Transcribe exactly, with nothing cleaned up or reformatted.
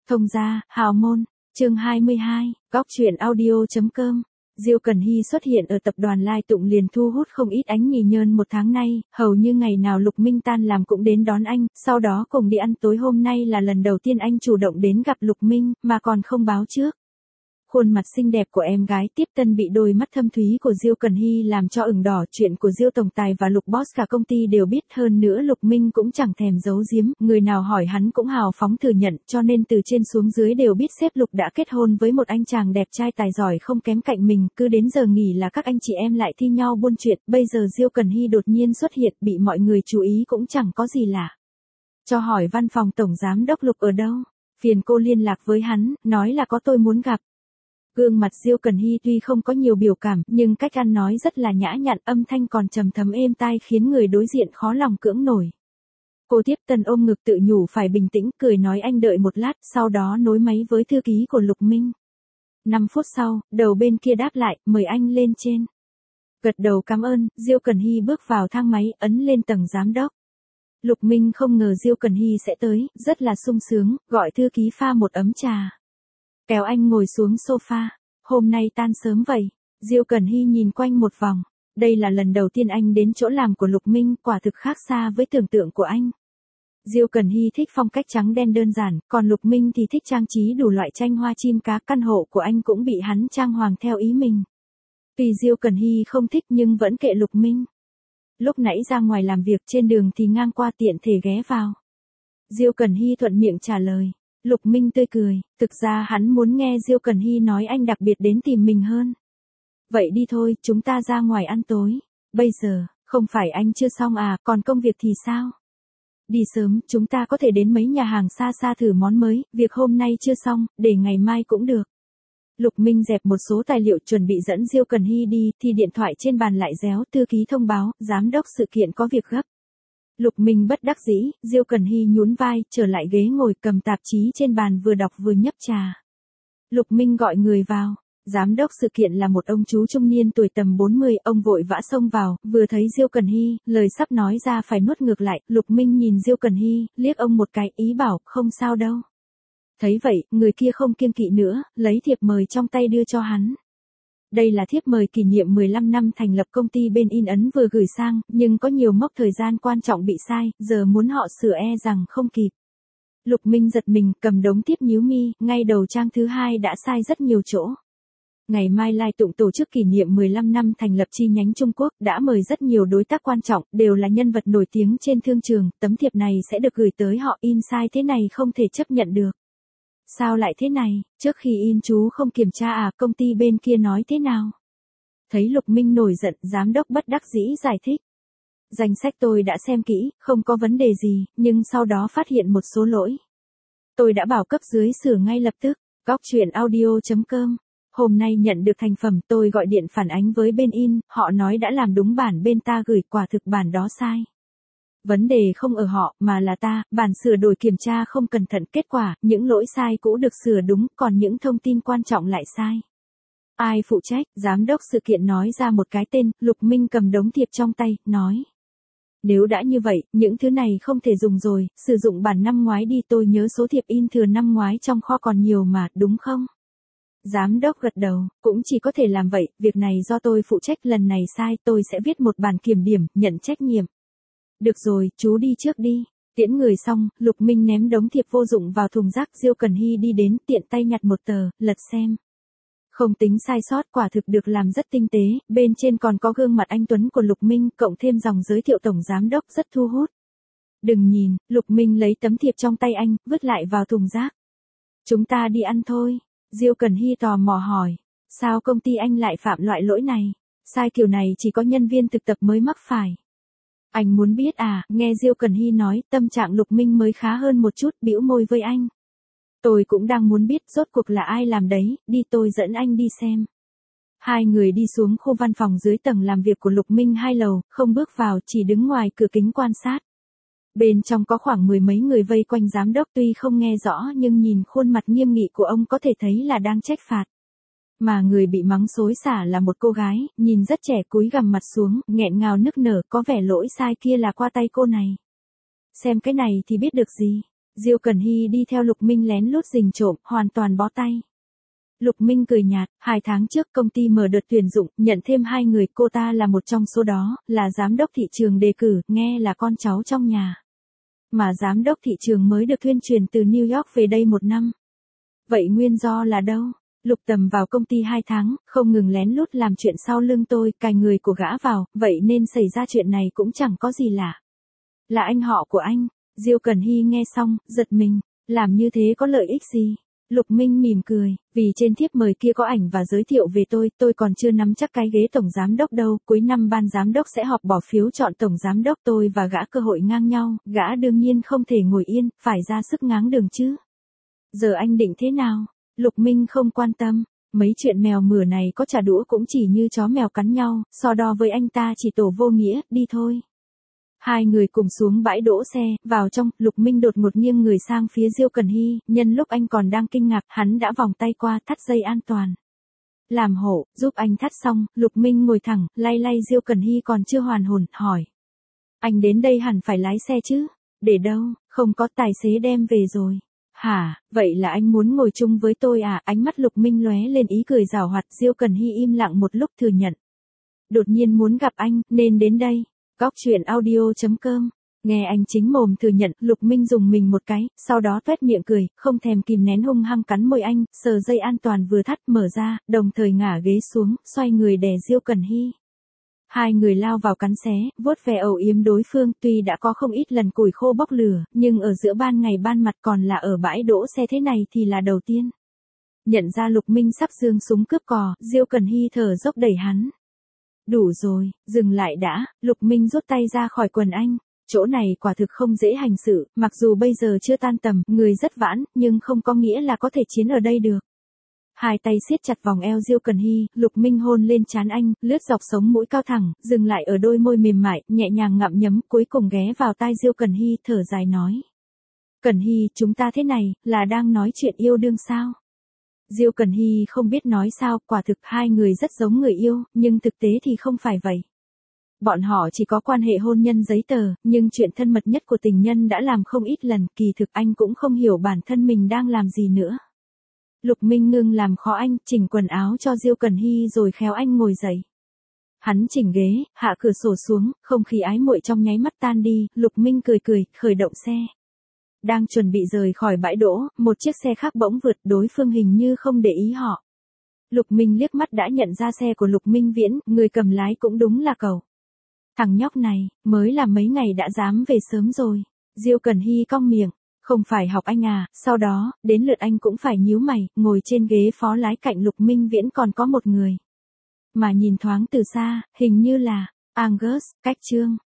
Thông gia, hào môn, chương hai mươi hai, góc truyện audio chấm com. Diêu Cần Hy xuất hiện ở tập đoàn Lai Tụng liền thu hút không ít ánh nhì nhơn một tháng nay, hầu như ngày nào Lục Minh tan làm cũng đến đón anh, sau đó cùng đi ăn tối. Hôm nay là lần đầu tiên anh chủ động đến gặp Lục Minh, mà còn không báo trước. Khuôn mặt xinh đẹp của em gái Tiếp Tân bị đôi mắt thâm thúy của Diêu Cần Hy làm cho ửng đỏ. Chuyện của Diêu tổng tài và Lục boss cả công ty đều biết, hơn nữa Lục Minh cũng chẳng thèm giấu giếm, người nào hỏi hắn cũng hào phóng thừa nhận, cho nên từ trên xuống dưới đều biết sếp Lục đã kết hôn với một anh chàng đẹp trai tài giỏi không kém cạnh mình. Cứ đến giờ nghỉ là các anh chị em lại thi nhau buôn chuyện, bây giờ Diêu Cần Hy đột nhiên xuất hiện bị mọi người chú ý cũng chẳng có gì lạ. Cho hỏi văn phòng tổng giám đốc Lục ở đâu, phiền cô liên lạc với hắn, nói là có tôi muốn gặp. Gương mặt Diêu Cần Hy tuy không có nhiều biểu cảm, nhưng cách ăn nói rất là nhã nhặn, âm thanh còn trầm thấm êm tai khiến người đối diện khó lòng cưỡng nổi. Cô Tiếp Tân ôm ngực tự nhủ phải bình tĩnh, cười nói anh đợi một lát, sau đó nối máy với thư ký của Lục Minh. năm phút sau, đầu bên kia đáp lại, mời anh lên trên. Gật đầu cảm ơn, Diêu Cần Hy bước vào thang máy, ấn lên tầng giám đốc. Lục Minh không ngờ Diêu Cần Hy sẽ tới, rất là sung sướng, gọi thư ký pha một ấm trà. Kéo anh ngồi xuống sofa. Hôm nay tan sớm vậy. Diêu Cần Hy nhìn quanh một vòng. Đây là lần đầu tiên anh đến chỗ làm của Lục Minh, quả thực khác xa với tưởng tượng của anh. Diêu Cần Hy thích phong cách trắng đen đơn giản, còn Lục Minh thì thích trang trí đủ loại tranh hoa chim cá. Căn hộ của anh cũng bị hắn trang hoàng theo ý mình. Tuy Diêu Cần Hy không thích nhưng vẫn kệ Lục Minh. Lúc nãy ra ngoài làm việc trên đường thì ngang qua tiện thể ghé vào. Diêu Cần Hy thuận miệng trả lời. Lục Minh tươi cười, thực ra hắn muốn nghe Diêu Cần Hy nói anh đặc biệt đến tìm mình hơn. Vậy đi thôi, chúng ta ra ngoài ăn tối. Bây giờ, không phải anh chưa xong à, còn công việc thì sao? Đi sớm, chúng ta có thể đến mấy nhà hàng xa xa thử món mới, việc hôm nay chưa xong, để ngày mai cũng được. Lục Minh dẹp một số tài liệu chuẩn bị dẫn Diêu Cần Hy đi, thì điện thoại trên bàn lại réo, thư ký thông báo, giám đốc sự kiện có việc gấp. Lục Minh bất đắc dĩ, Diêu Cần Hy nhún vai, trở lại ghế ngồi cầm tạp chí trên bàn vừa đọc vừa nhấp trà. Lục Minh gọi người vào, giám đốc sự kiện là một ông chú trung niên tuổi tầm bốn mươi, ông vội vã xông vào, vừa thấy Diêu Cần Hy, lời sắp nói ra phải nuốt ngược lại, Lục Minh nhìn Diêu Cần Hy, liếc ông một cái, ý bảo, không sao đâu. Thấy vậy, người kia không kiêng kỵ nữa, lấy thiệp mời trong tay đưa cho hắn. Đây là thiếp mời kỷ niệm mười lăm năm thành lập công ty bên in ấn vừa gửi sang, nhưng có nhiều mốc thời gian quan trọng bị sai, giờ muốn họ sửa e rằng không kịp. Lục Minh giật mình, cầm đống thiếp nhíu mi, ngay đầu trang thứ hai đã sai rất nhiều chỗ. Ngày mai Lai Tụng tổ chức kỷ niệm mười lăm năm thành lập chi nhánh Trung Quốc, đã mời rất nhiều đối tác quan trọng, đều là nhân vật nổi tiếng trên thương trường, tấm thiệp này sẽ được gửi tới họ, in sai thế này không thể chấp nhận được. Sao lại thế này, trước khi in chú không kiểm tra à, công ty bên kia nói thế nào? Thấy Lục Minh nổi giận, giám đốc bất đắc dĩ giải thích. Danh sách tôi đã xem kỹ, không có vấn đề gì, nhưng sau đó phát hiện một số lỗi. Tôi đã bảo cấp dưới sửa ngay lập tức. Góc truyện audio chấm com. Hôm nay nhận được thành phẩm, tôi gọi điện phản ánh với bên in, họ nói đã làm đúng bản bên ta gửi, quả thực bản đó sai. Vấn đề không ở họ, mà là ta, bản sửa đổi kiểm tra không cẩn thận, kết quả, những lỗi sai cũ được sửa đúng, còn những thông tin quan trọng lại sai. Ai phụ trách, giám đốc sự kiện nói ra một cái tên, Lục Minh cầm đống thiệp trong tay, nói. Nếu đã như vậy, những thứ này không thể dùng rồi, sử dụng bản năm ngoái đi, tôi nhớ số thiệp in thừa năm ngoái trong kho còn nhiều mà, đúng không? Giám đốc gật đầu, cũng chỉ có thể làm vậy, việc này do tôi phụ trách, lần này sai, tôi sẽ viết một bản kiểm điểm, nhận trách nhiệm. Được rồi, chú đi trước đi. Tiễn người xong, Lục Minh ném đống thiệp vô dụng vào thùng rác. Diêu Cần Hy đi đến, tiện tay nhặt một tờ, lật xem. Không tính sai sót, quả thực được làm rất tinh tế, bên trên còn có gương mặt anh tuấn của Lục Minh, cộng thêm dòng giới thiệu tổng giám đốc rất thu hút. Đừng nhìn, Lục Minh lấy tấm thiệp trong tay anh, vứt lại vào thùng rác. Chúng ta đi ăn thôi. Diêu Cần Hy tò mò hỏi, sao công ty anh lại phạm loại lỗi này? Sai kiểu này chỉ có nhân viên thực tập mới mắc phải. Anh muốn biết à, nghe Diêu Cần Hy nói, tâm trạng Lục Minh mới khá hơn một chút, bĩu môi với anh. Tôi cũng đang muốn biết rốt cuộc là ai làm đấy, đi tôi dẫn anh đi xem. Hai người đi xuống khu văn phòng dưới tầng làm việc của Lục Minh hai lầu, không bước vào, chỉ đứng ngoài cửa kính quan sát. Bên trong có khoảng mười mấy người vây quanh giám đốc, tuy không nghe rõ nhưng nhìn khuôn mặt nghiêm nghị của ông có thể thấy là đang trách phạt. Mà người bị mắng xối xả là một cô gái, nhìn rất trẻ, cúi gằm mặt xuống, nghẹn ngào nức nở, có vẻ lỗi sai kia là qua tay cô này. Xem cái này thì biết được gì. Diêu Cần Hy đi theo Lục Minh lén lút rình trộm, hoàn toàn bó tay. Lục Minh cười nhạt, hai tháng trước công ty mở đợt tuyển dụng, nhận thêm hai người, cô ta là một trong số đó, là giám đốc thị trường đề cử, nghe là con cháu trong nhà. Mà giám đốc thị trường mới được tuyên truyền từ New York về đây một năm. Vậy nguyên do là đâu? Lục Tầm vào công ty hai tháng, không ngừng lén lút làm chuyện sau lưng tôi, cài người của gã vào, vậy nên xảy ra chuyện này cũng chẳng có gì lạ. Là anh họ của anh. Diêu Cần Hy nghe xong, giật mình, làm như thế có lợi ích gì? Lục Minh mỉm cười, vì trên thiếp mời kia có ảnh và giới thiệu về tôi, tôi còn chưa nắm chắc cái ghế tổng giám đốc đâu, cuối năm ban giám đốc sẽ họp bỏ phiếu chọn tổng giám đốc, tôi và gã cơ hội ngang nhau, gã đương nhiên không thể ngồi yên, phải ra sức ngáng đường chứ. Giờ anh định thế nào? Lục Minh không quan tâm, mấy chuyện mèo mửa này có trả đũa cũng chỉ như chó mèo cắn nhau, so đo với anh ta chỉ tổ vô nghĩa, đi thôi. Hai người cùng xuống bãi đỗ xe, vào trong, Lục Minh đột ngột nghiêng người sang phía Diêu Cần Hy, nhân lúc anh còn đang kinh ngạc, hắn đã vòng tay qua thắt dây an toàn. Làm hộ, giúp anh thắt xong, Lục Minh ngồi thẳng, lay lay Diêu Cần Hy còn chưa hoàn hồn, hỏi. Anh đến đây hẳn phải lái xe chứ? Để đâu, không có tài xế đem về rồi. Hả, vậy là anh muốn ngồi chung với tôi à? Ánh mắt Lục Minh lóe lên ý cười giảo hoạt, Diêu Cần Hy im lặng một lúc thừa nhận. Đột nhiên muốn gặp anh, nên đến đây. Góc truyện audio chấm com. Nghe anh chính mồm thừa nhận, Lục Minh dùng mình một cái, sau đó toét miệng cười, không thèm kìm nén hung hăng cắn môi anh, sờ dây an toàn vừa thắt mở ra, đồng thời ngả ghế xuống, xoay người đè Diêu Cần Hy. Hai người lao vào cắn xé, vuốt ve âu yếm đối phương, tuy đã có không ít lần củi khô bốc lửa, nhưng ở giữa ban ngày ban mặt còn là ở bãi đỗ xe thế này thì là đầu tiên. Nhận ra Lục Minh sắp giương súng cướp cò, Diêu Cần Hy thở dốc đẩy hắn. Đủ rồi, dừng lại đã, Lục Minh rút tay ra khỏi quần anh. Chỗ này quả thực không dễ hành sự, mặc dù bây giờ chưa tan tầm, người rất vãn, nhưng không có nghĩa là có thể chiến ở đây được. Hai tay siết chặt vòng eo Diêu Cần Hy, Lục Minh hôn lên trán anh, lướt dọc sống mũi cao thẳng, dừng lại ở đôi môi mềm mại, nhẹ nhàng ngậm nhấm, cuối cùng ghé vào tai Diêu Cần Hy, thở dài nói. Cần Hy, chúng ta thế này, là đang nói chuyện yêu đương sao? Diêu Cần Hy không biết nói sao, quả thực hai người rất giống người yêu, nhưng thực tế thì không phải vậy. Bọn họ chỉ có quan hệ hôn nhân giấy tờ, nhưng chuyện thân mật nhất của tình nhân đã làm không ít lần, kỳ thực anh cũng không hiểu bản thân mình đang làm gì nữa. Lục Minh ngưng làm khó anh, chỉnh quần áo cho Diêu Cần Hy rồi khéo anh ngồi dậy. Hắn chỉnh ghế, hạ cửa sổ xuống, không khí ái muội trong nháy mắt tan đi, Lục Minh cười cười, khởi động xe. Đang chuẩn bị rời khỏi bãi đỗ, một chiếc xe khác bỗng vượt, đối phương hình như không để ý họ. Lục Minh liếc mắt đã nhận ra xe của Lục Minh Viễn, người cầm lái cũng đúng là cậu. Thằng nhóc này, mới là mấy ngày đã dám về sớm rồi. Diêu Cần Hy cong miệng, không phải học anh à, sau đó, đến lượt anh cũng phải nhíu mày, ngồi trên ghế phó lái cạnh Lục Minh Viễn còn có một người. Mà nhìn thoáng từ xa, hình như là Angus, Cách Trương.